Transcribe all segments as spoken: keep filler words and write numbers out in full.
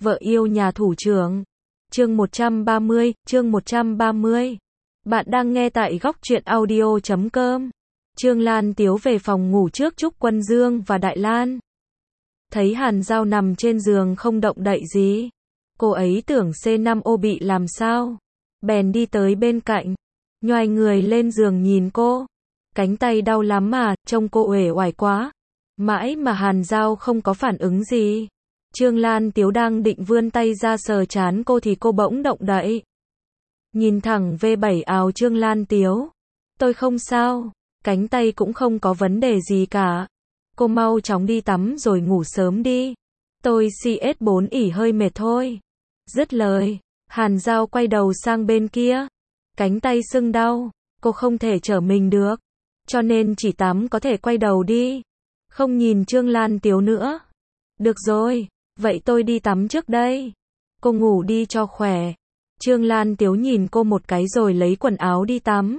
Vợ yêu nhà thủ trưởng. Chương một trăm ba mươi, chương một trăm ba mươi. Bạn đang nghe tại góc truyện audio chấm com. Trương Lan Tiếu về phòng ngủ trước Trúc Quân Dương và Đại Lan. Thấy Hàn Giao nằm trên giường không động đậy gì. Cô ấy tưởng C năm ô bị làm sao. Bèn đi tới bên cạnh. Nhoài người lên giường nhìn cô. Cánh tay đau lắm mà, trông cô uể oải quá. Mãi mà Hàn Giao không có phản ứng gì. Trương Lan Tiếu đang định vươn tay ra sờ trán cô thì cô bỗng động đậy. Nhìn thẳng V bảy áo Trương Lan Tiếu. Tôi không sao, cánh tay cũng không có vấn đề gì cả. Cô mau chóng đi tắm rồi ngủ sớm đi. Tôi C S bốn ỉ hơi mệt thôi. Dứt lời, Hàn Giao quay đầu sang bên kia. Cánh tay sưng đau, cô không thể trở mình được. Cho nên chỉ tắm có thể quay đầu đi. Không nhìn Trương Lan Tiếu nữa. Được rồi, vậy tôi đi tắm trước đây. Cô ngủ đi cho khỏe. Trương Lan Tiếu nhìn cô một cái rồi lấy quần áo đi tắm.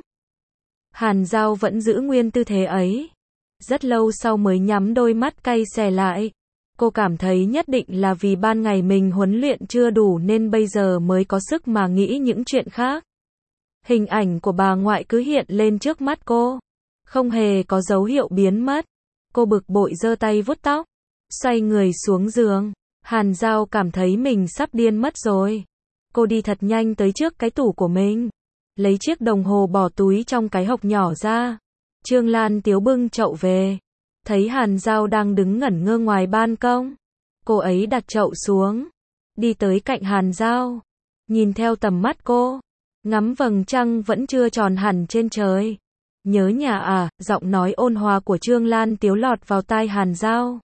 Hàn Giao vẫn giữ nguyên tư thế ấy. Rất lâu sau mới nhắm đôi mắt cay xè lại. Cô cảm thấy nhất định là vì ban ngày mình huấn luyện chưa đủ nên bây giờ mới có sức mà nghĩ những chuyện khác. Hình ảnh của bà ngoại cứ hiện lên trước mắt cô. Không hề có dấu hiệu biến mất. Cô bực bội giơ tay vuốt tóc. Xoay người xuống giường. Hàn Giao cảm thấy mình sắp điên mất rồi. Cô đi thật nhanh tới trước cái tủ của mình. Lấy chiếc đồng hồ bỏ túi trong cái hộc nhỏ ra. Trương Lan Tiếu bưng chậu về. Thấy Hàn Giao đang đứng ngẩn ngơ ngoài ban công. Cô ấy đặt chậu xuống. Đi tới cạnh Hàn Giao. Nhìn theo tầm mắt cô. Ngắm vầng trăng vẫn chưa tròn hẳn trên trời. Nhớ nhà à, giọng nói ôn hòa của Trương Lan Tiếu lọt vào tai Hàn Giao.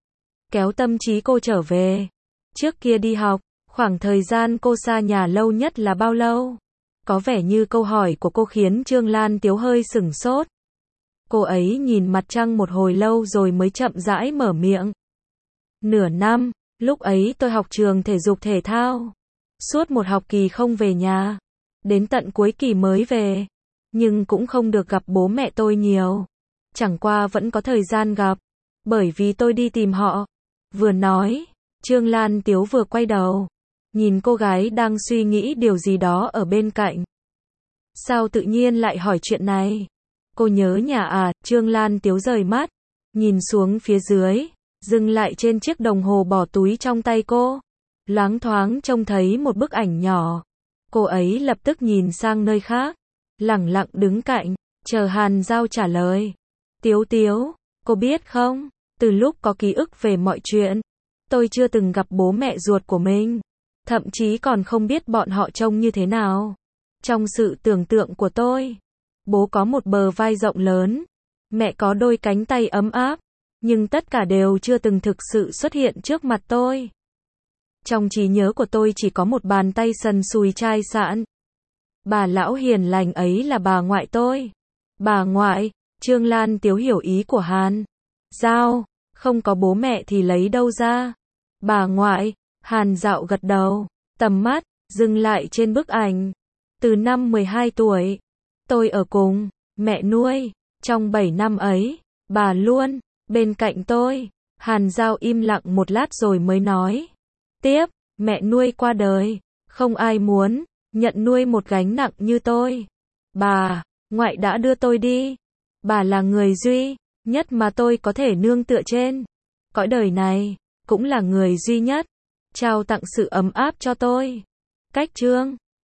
Kéo tâm trí cô trở về. Trước kia đi học, khoảng thời gian cô xa nhà lâu nhất là bao lâu? Có vẻ như câu hỏi của cô khiến Trương Lan Tiếu hơi sửng sốt. Cô ấy nhìn mặt trăng một hồi lâu rồi mới chậm rãi mở miệng. Nửa năm, lúc ấy tôi học trường thể dục thể thao. Suốt một học kỳ không về nhà. Đến tận cuối kỳ mới về. Nhưng cũng không được gặp bố mẹ tôi nhiều. Chẳng qua vẫn có thời gian gặp. Bởi vì tôi đi tìm họ. Vừa nói, Trương Lan Tiếu vừa quay đầu. Nhìn cô gái đang suy nghĩ điều gì đó ở bên cạnh. Sao tự nhiên lại hỏi chuyện này? Cô nhớ nhà à? Trương Lan Tiếu rời mắt. Nhìn xuống phía dưới. Dừng lại trên chiếc đồng hồ bỏ túi trong tay cô. Loáng thoáng trông thấy một bức ảnh nhỏ. Cô ấy lập tức nhìn sang nơi khác. Lẳng lặng đứng cạnh. Chờ Hàn Giao trả lời. Tiếu Tiếu, cô biết không? Từ lúc có ký ức về mọi chuyện. Tôi chưa từng gặp bố mẹ ruột của mình. Thậm chí còn không biết bọn họ trông như thế nào. Trong sự tưởng tượng của tôi, bố có một bờ vai rộng lớn, mẹ có đôi cánh tay ấm áp, nhưng tất cả đều chưa từng thực sự xuất hiện trước mặt tôi. Trong trí nhớ của tôi chỉ có một bàn tay sần sùi chai sạn. Bà lão hiền lành ấy là bà ngoại tôi. Bà ngoại, Trương Lan Tiếu hiểu ý của Hàn Giao, không có bố mẹ thì lấy đâu ra. Bà ngoại, Hàn Dạo gật đầu, tầm mắt dừng lại trên bức ảnh. Từ năm mười hai tuổi, tôi ở cùng mẹ nuôi. Trong bảy năm ấy, bà luôn bên cạnh tôi. Hàn Giao im lặng một lát rồi mới nói. Tiếp, mẹ nuôi qua đời, không ai muốn nhận nuôi một gánh nặng như tôi. Bà ngoại đã đưa tôi đi. Bà là người duy nhất mà tôi có thể nương tựa trên cõi đời này, cũng là người duy nhất trao tặng sự ấm áp cho tôi. Cách Trương